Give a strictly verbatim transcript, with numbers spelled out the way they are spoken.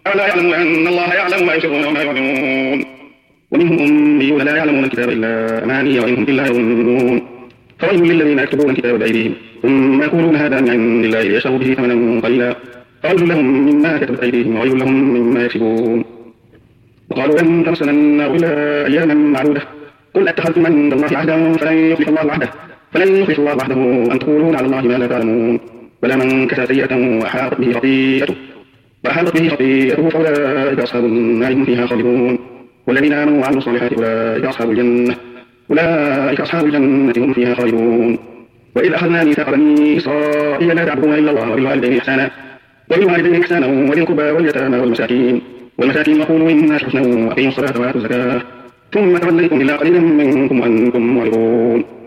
ألا يعلم أن الله يعلم ما يسرون وما يعلنون ومنهم أميون لا يعلمون الكتاب إلا أماني وإن هم إلا يظنون فويل للذين يكتبون الكتاب بأيديهم ثم يقولون هذا من عند الله ليشتروا به ثمنا قليلا فويل لهم مما كتبت أيديهم وويل لهم مما يكسبون وقالوا لن تمسنا النار إلا أياما معدودة قل أتخذتم عند الله عهدا فلن يخلف الله وعده فلن يخلف الله وعده أن تقولون على الله ما لا تعلمون بلى من كسب سيئة وأحاطت به خطيئته وأحاطت به خطيئته فأولئك أصحاب النار هم فيها خالدون والذين آمنوا وعملوا الصالحات أولئك أصحاب الجنة أولئك أصحاب الجنة هم فيها خالدون وإذ أخذنا ميثاق بني إسرائيل لا تعبدون إلا الله وبالوالدين إحسانا وبالوالدين إحسانا وذي القربى واليتامى والمساكين والمساكين وقولوا إنا حسنا وأقيموا الصلاة وآتوا الزكاة ثم توليتم إلا قليلا منكم وأنتم معرضون